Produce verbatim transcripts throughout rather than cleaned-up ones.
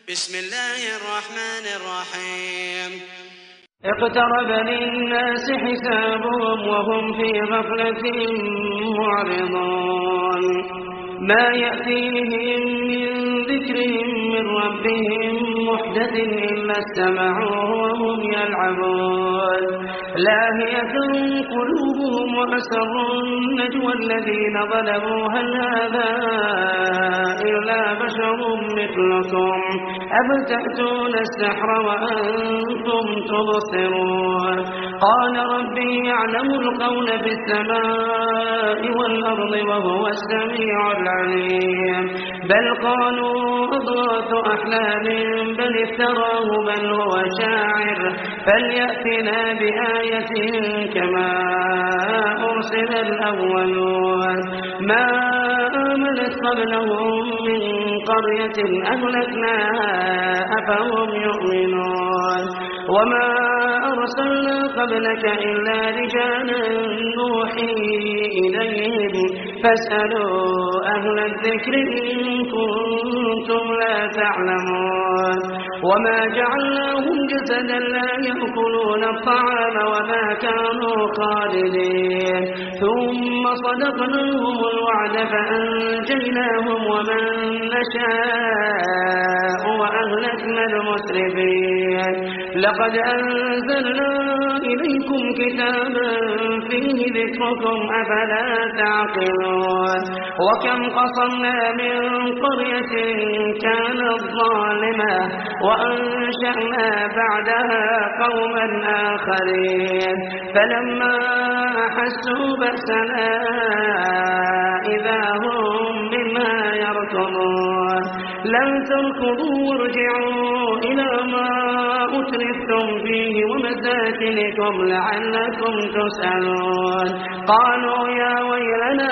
بسم الله الرحمن الرحيم اقترب للناس حسابهم وهم في غفلة معرضون ما يأتيهم من ذكر من ربهم محدث إلا استمعوه وهم يلعبون لاهية قلوبهم وأسروا النجوى الذين ظلموا هل هذا إلا بشر مثلكم أفتأتون السحر وأنتم تبصرون قال ربي يعلم القول في السماء والأرض وهو السميع العليم بل قالوا أضغاث أحلام بل افتراه بل هو شاعر فليأتنا بآية كما أرسل الأولون ما آمنت قبلهم من قرية أهلكناها أفهم يؤمنون وما أرسلنا قبلك إلا رجالا نوحي إليهم فاسألوا أهل الذكر إن كنتم لا تعلمون وما جعلناهم جسدا لا يأكلون الطعام وما كانوا خالدين ثم صدقناهم الوعد فأنجيناهم ومن نشاء وأهلكنا المسرفين لقد أنزلنا إليكم كتابا فيه ذكركم أفلا تعقلون وكم قصمنا من قرية كانت ظالمة وأنشأنا بعدها قوما آخرين فلما أحسوا بأسنا إذا هم مما يركضون لن تركضوا وارجعوا إلى ما أترفتم فيه ومساكنكم لعلكم تسألون قالوا يا ويلنا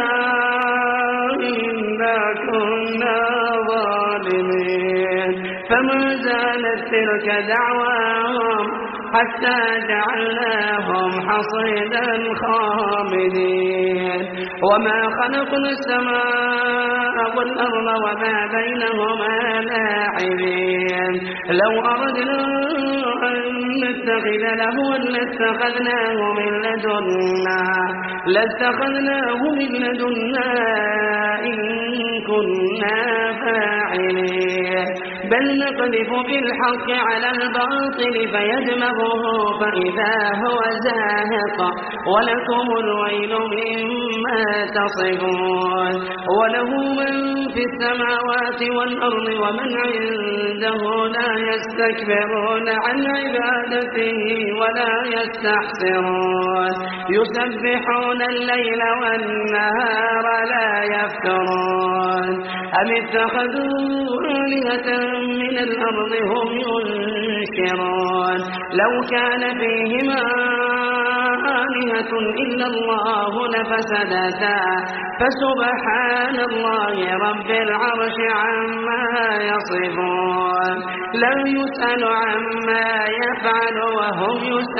إنا كنا ظالمين فما زالت تلك دعواهم حتى جعلناهم حصيدا خامدين وما خلقنا السماء والأرض وما بينهما لاعبين لو أردنا أن نتخذ لهوا لاتخذناه من لدنا لاتخذناه من لدنا إن كنا فاعلين بل نقذف بالحق على الباطل فيدمغه فإذا هو زاهق ولكم الويل مما تصفون وله من في السماوات والأرض ومن عنده لا يستكبرون عن عبادته ولا يستحسرون يسبحون الليل والنهار لا يفترون أم اتخذوا آلهة من الأرض هم ينشرون لو كان فيهما آلهة إلا الله لفسدتا فسبحان الله رب العرش عما يصفون لا يسأل عما يفعل وهم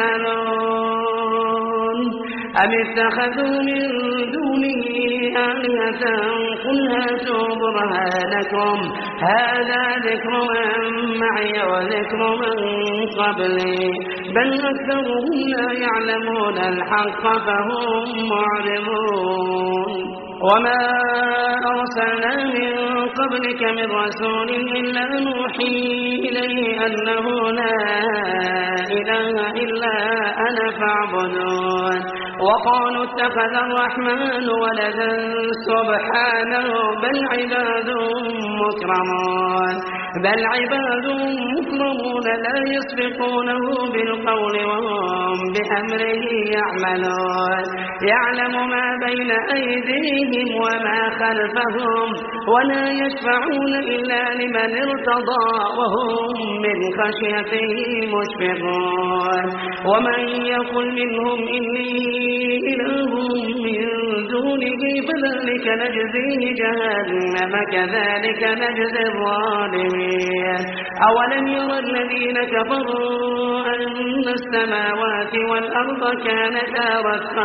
يسألون أم اتخذوا من دونه آلهة قل هاتوا برهانكم هذا ذكر من معي وذكر من قبلي بل أكثرهم لا يعلمون الحق فهم معرضون وما أرسلنا من قبلك من رسول إلا نوحي إليه أنه لا إله إلا أنا فاعبدون وقالوا اتخذ الرحمن ولدا سبحانه بل عباد مكرمون بل عباد مكرمون لا يسبقونه بالقول وهم بأمره يعملون يعلم ما بين أيديهم وما خلفهم ولا يشفعون إلا لمن ارتضى وهم من خشيته مشفقون ومن يقل منهم إني إله من دونه فذلك نجزيه جهنم كذلك نجزي الظالمين أولم يرى الذين كفروا أن السماوات والأرض كانتا رتقا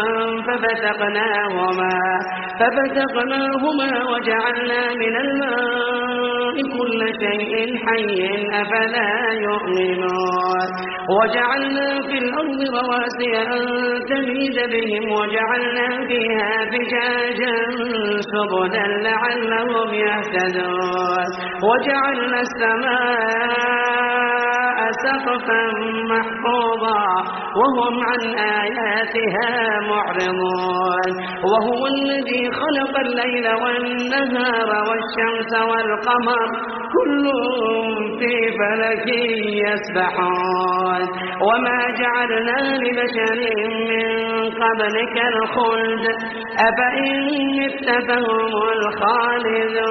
ففتقناهما ففتقناهما وجعلنا من الماء كل شيء حي أفلا يؤمنون وجعلنا في الأرض رواسي أن تميد بهم وجعلنا فيها فجاجا سبلا لعلهم يهتدون وجعلنا السماء سقفا محفوظا وهم عن آياتها معرضون وهو الذي خلق الليل والنهار والشمس والقمر كل في فلك يسبحون وما جعلنا لبشر من قبلك الخلد أفإن مت فهم الخالدون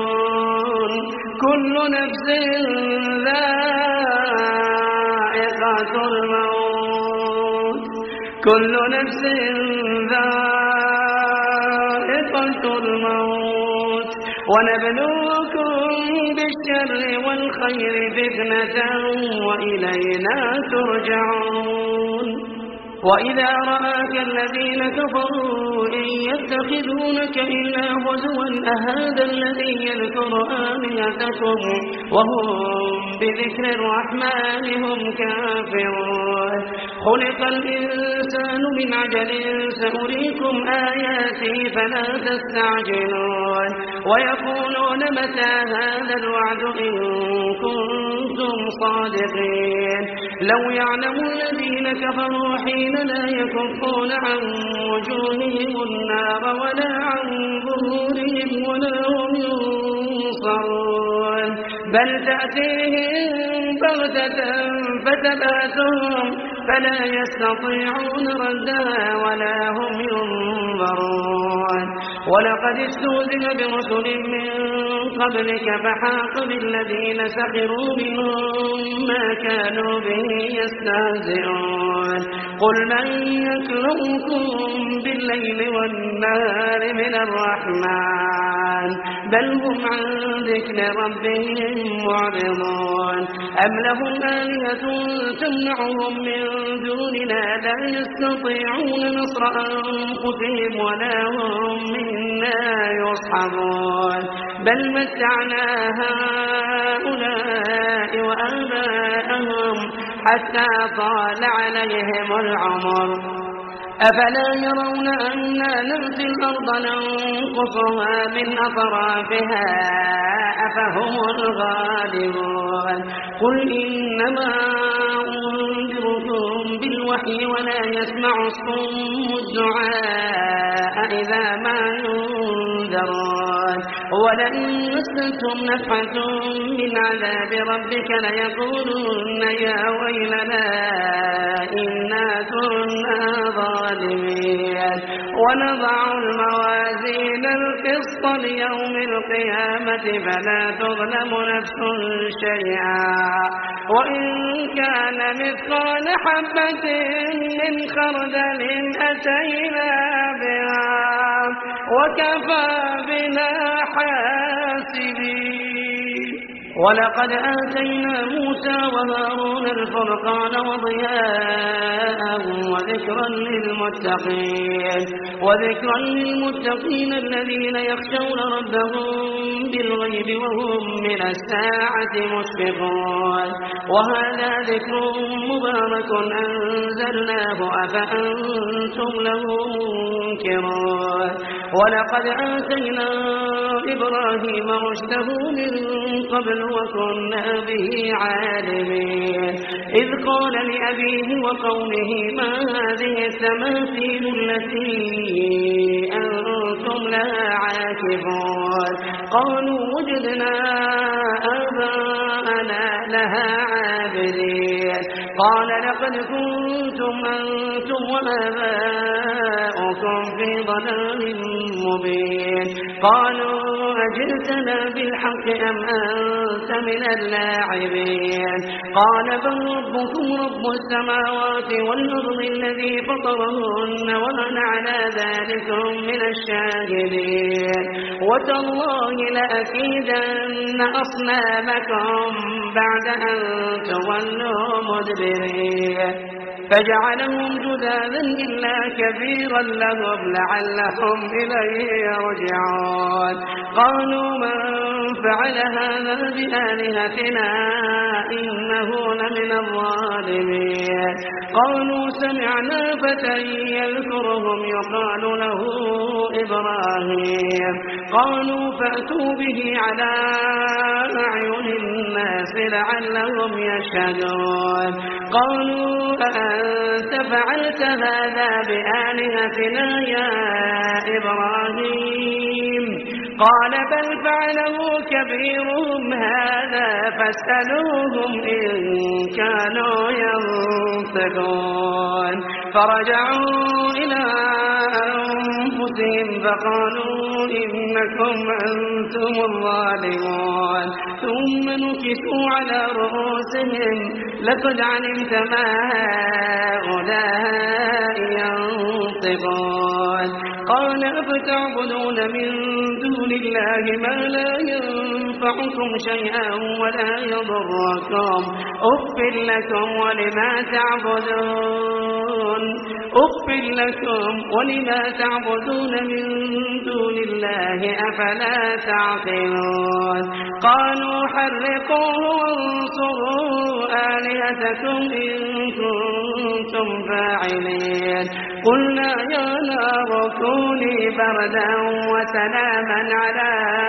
كل نفس ذائقة الموت كل نفس ذائقة الموت ونبلوكم بالشر والخير فتنة وإلينا ترجعون وإذا رآك الذين كفروا إن يتخذونك إلا هزوا أهذا الذي يذكر آلهتكم وهم بذكر الرحمن هم كافرون خلق الإنسان من عجل سأريكم آياتي فلا تستعجلون ويقولون متى هذا الوعد إن كنتم صادقين لو يعلم الذين كفروا حين لا يكفون عن وجوههم النار ولا عن ظهورهم ولا هم ينصرون بل تأتيهم بغتة فتباتهم فلا يستطيعون ردها ولا هم ينظرون ولقد استهزئ برسل من قبلك فحاق بالذين سخروا منهم ما كانوا به يستهزئون قل من يكلؤكم بالليل والنهار من الرحمن بل هم عن ذكر ربهم معرضون أم لهم آلهة تمنعهم من دوننا لا يستطيعون نصر أنفسهم ولا هم منا يصحبون بل متعنا هؤلاء وآباءهم حتى طال عليهم العمر أفلا يرون أنا نأتي الأرض ننقصها من أطرافها أفهم الغالبون قل إنما أنذركم بالوحي ولا يسمع الصم الدعاء إذا ما ينذرون ولئن مستهم نفحة من عذاب ربك ليقولن يا ويلنا إنا كنا ظالمين ونضع الموازين القسط ليوم القيامة فلا تظلم نفس شيئا وإن كان مثقال حبة من خردل أتينا بها وكفى بنا حاسبين ولقد آتينا موسى وهارون الفرقان وضياء وذكرا للمتقين وذكرا للمتقين الذين يخشون ربهم بالغيب وهم من الساعة مشفقون وهذا ذكر مبارك أنزلناه أفأنتم له منكرون ولقد آتينا إبراهيم رشده من قبل وكنا به عالمين إذ قال لأبيه وقومه ما هذه التماثيل التي أنتم لها عاكفون قالوا وجدنا آباءنا لها عابدين قال لقد كنتم أنتم وآباؤكم في ضلال مبين قالوا أجئتنا بالحق أم أنت من اللاعبين قال بل ربكم رب السماوات والأرض الذي فطرهن وأنا على ذلك من الشاهدين وتالله لأكيدن أصنامكم بعد أن تولوا مدبرين فجعلهم جذاذا إلا كبيرا لهم لعلهم إليه يرجعون قالوا من فعل هذا بآلهتنا إنه لمن الظالمين قالوا سمعنا فتى يذكرهم يقال له إبراهيم قالوا فأتوا به على أعين الناس لعلهم يشهدون قالوا أأنت فعلت هذا بآلهتنا يا إبراهيم قال بل فعله كبيرهم هذا فاسألوهم إن كانوا ينطقون فرجعوا إلى أنفسهم فقالوا إنكم أنتم الظالمون ثم نكسوا على رؤوسهم لقد علمت ما هؤلاء ينطقون قال أفتعبدون من دون الله ما لا ينفعكم شيئا ولا يضركم أف لكم ولما تعبدون أف لكم ولما تعبدون من دون الله أفلا تعقلون قالوا حرقوه وانصروا آلهتكم إن كنتم فاعلين قلنا يا نار كوني بردا وسلاما على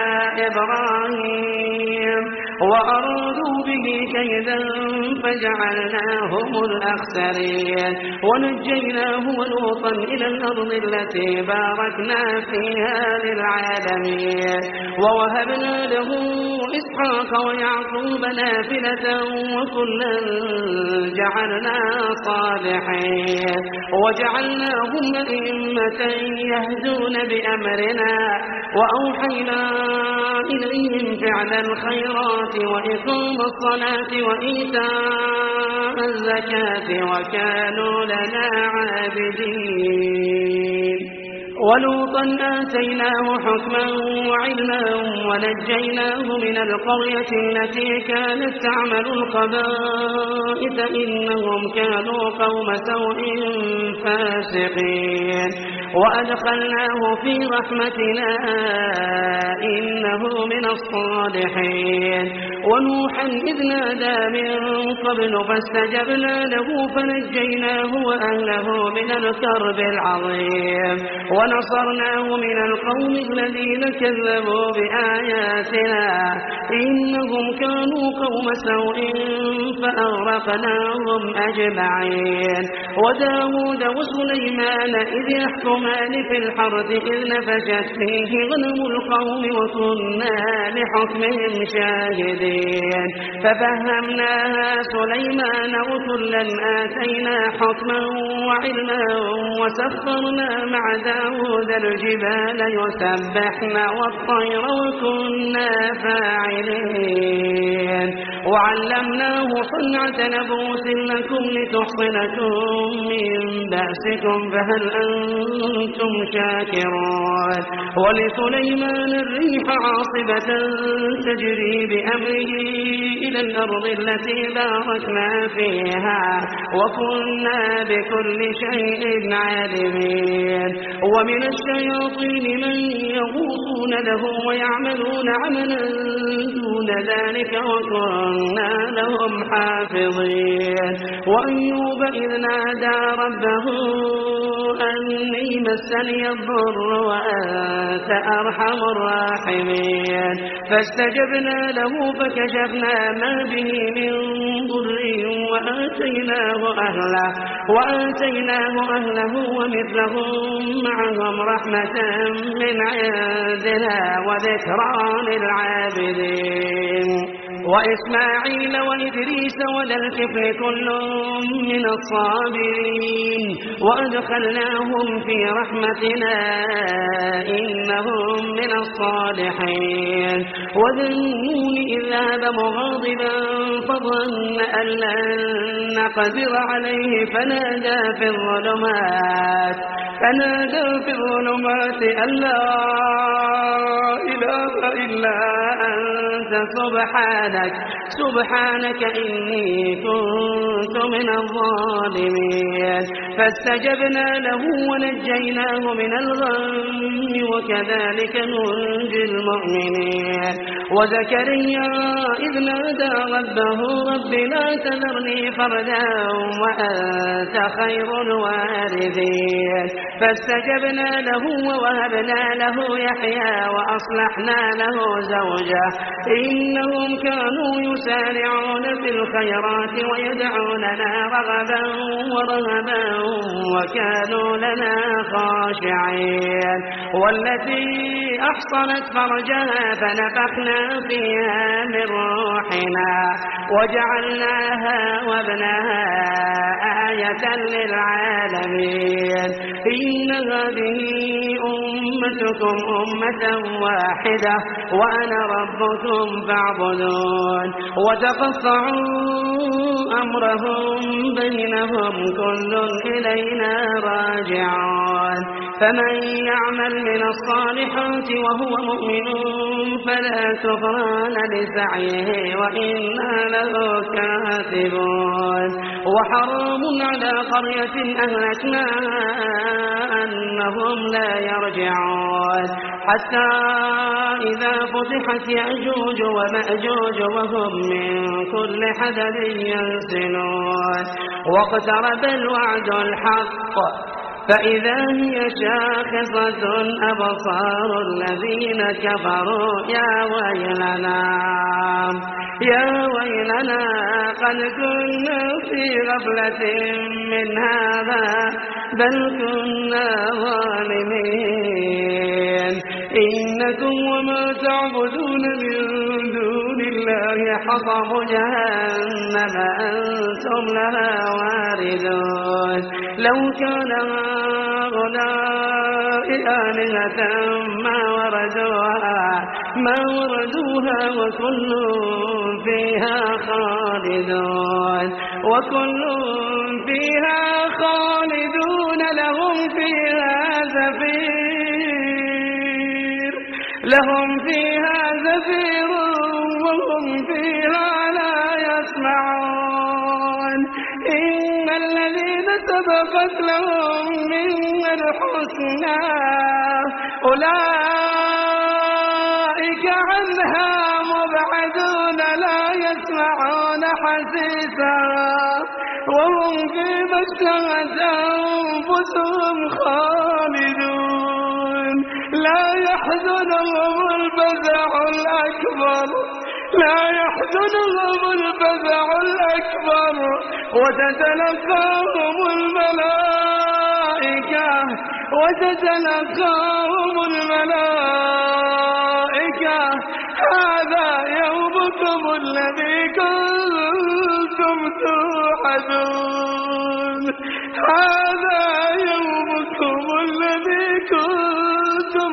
إبراهيم وأرادوا به كيدا فجعلناهم الأخسرين ونجيناه ولوطا إلى الأرض التي باركنا فيها للعالمين ووهبنا له إسحاق ويعقوب نافلة وكلا جعلنا صالحين وجعلناهم أئمة يهدون بأمرنا وأوحينا إليهم فعل الخيرات وإقام الصلاة وإيتاء الزكاة وكانوا لنا عابدين ولوطا آتيناه حكما وعلما ونجيناه من القرية التي كانت تعمل الخبائث إنهم كانوا قوم سوء فاسقين وأدخلناه في رحمتنا إنه من الصالحين ونوحا إذ نادى من قبل فاستجبنا له فنجيناه وأهله من الكرب العظيم ونصرناه من القوم الذين كذبوا بآياتنا إنهم كانوا قوم سوء فأغرقناهم أجمعين وداود وسليمان إذ يحكمان في الحرث إذ نفشت فيه غنم القوم وكنا لحكمهم شاهدين ففهمناها سليمان وكلا آتينا حكما وعلما وسخرنا مع داود الجبال يسبحن والطير وكنا فاعلين وعلمناه صنعة لبوس لكم لتحصنكم من بأسكم فهل أنتم شاكرون ولسليمان الريح عاصبة تجري بأمره إلى الأرض التي باركنا فيها وكنا بكل شيء عالمين ومن الشياطين من يغوصون له ويعملون عملا دون ذلك وكنا لهم حافظين وأيوب إذ نادى ربه أني مسني الضر وأنت أرحم الراحمين فاستجبنا له فكشفنا ما به من ضر وآتيناه أهله وآتيناه أهله ومثلهم معهم رحمة من عندنا وذكرى للعابدين وإسماعيل وإدريس وذا الكفل كل من الصابرين وأدخلناهم في رحمتنا إنهم من الصالحين وذا النون إذ ذهب مغاضبا فظن أن لن نقدر عليه فنادى في الظلمات فنادى في الظلمات أن لا إله إلا أنت سبحانك سبحانك سبحانك إني كنت من الظالمين فاستجبنا له ونجيناه من الغم وكذلك ننجي المؤمنين وزكريا إذ نادى ربه رب لا تذرني فردا وأنت خير الوارثين فاستجبنا له ووهبنا له يحيى وأصلحنا له زوجه إنهم كانوا يسارعون في الخيرات ويدعوننا رغبا ورهبا وكانوا لنا خاشعين والتي أحصنت فرجها فنفخنا فيها من روحنا وجعلناها وابنها آية للعالمين إن هذه أمتكم أمة واحدة وأنا ربكم فاعبدون وتقطعوا أمرهم بينهم كل إلينا راجعون فمن يعمل من الصالحات وهو مؤمن فلا كفران لسعيه وإنا له كاتبون وحرام على قرية أهلكناها أنهم لا يرجعون حتى إذا فتحت يأجوج ومأجوج وهم من كل حدب ينسلون واقترب الوعد الحق فإذا هي شاخصة أبصار الذين كفروا يا ويلنا يا ويلنا قد كنا في غفلة من هذا بل كنا ظالمين إنكم وما تعبدون من دون الله حطب جهنم أنتم لها واردون لو كان هؤلاء آلهة ما وردوها ما وردوها وكل فيها خالدون وكل فيها خالدون لهم فيها زفير لهم فيها زفير وهم فيها لا يسمعون إن الذين سبقت لهم من الحسنى أولئك عنها مبعدون لا يسمعون حسيسا وهم فيما اشتهت أنفسهم خالدون لا يحزنهم الفزع الأكبر لا يحزنهم الفزع الأكبر وتتلقاهم الملائكة وتتلقاهم الملائكة هذا يومكم الذي كنتم توعدون هذا يومكم الذي كنتم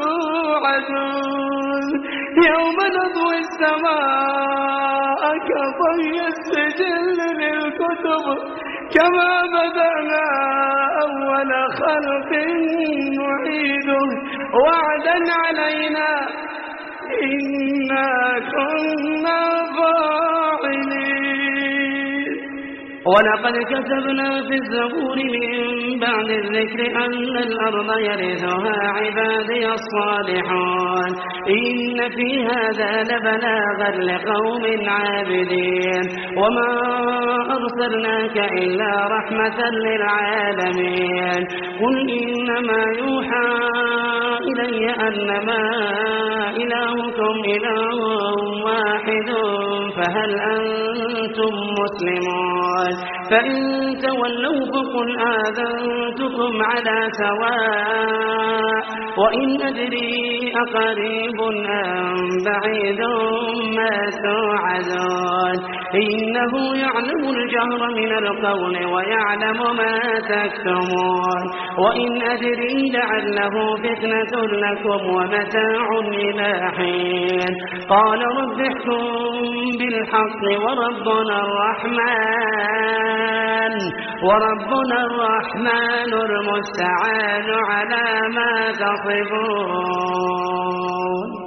توعدون يوم نطوي السماء كطي السجل للكتب كما بدأنا أول خلق نعيده وعدا علينا إنا كنا فاعلين ولقد كتبنا في الزبور من بعد الذكر أن الأرض يرثها عبادي الصالحون إن في هذا لبلاغا لقوم عابدين وما أرسلناك إلا رحمة للعالمين قل إنما يوحى إلي أنما إلهكم إله واحد فهل أنتم مسلمون فإن تولوا فقل آذنتكم على سواء وإن أدري أقريب أم بعيد ما توعدون إنه يعلم الجهر من القول ويعلم ما تكتمون وإن أدري لعله فتنة لكم ومتاع إلى حين قال رب احكم بالحق وربنا الرحمن وربنا الرحمن المستعان على ما تصفون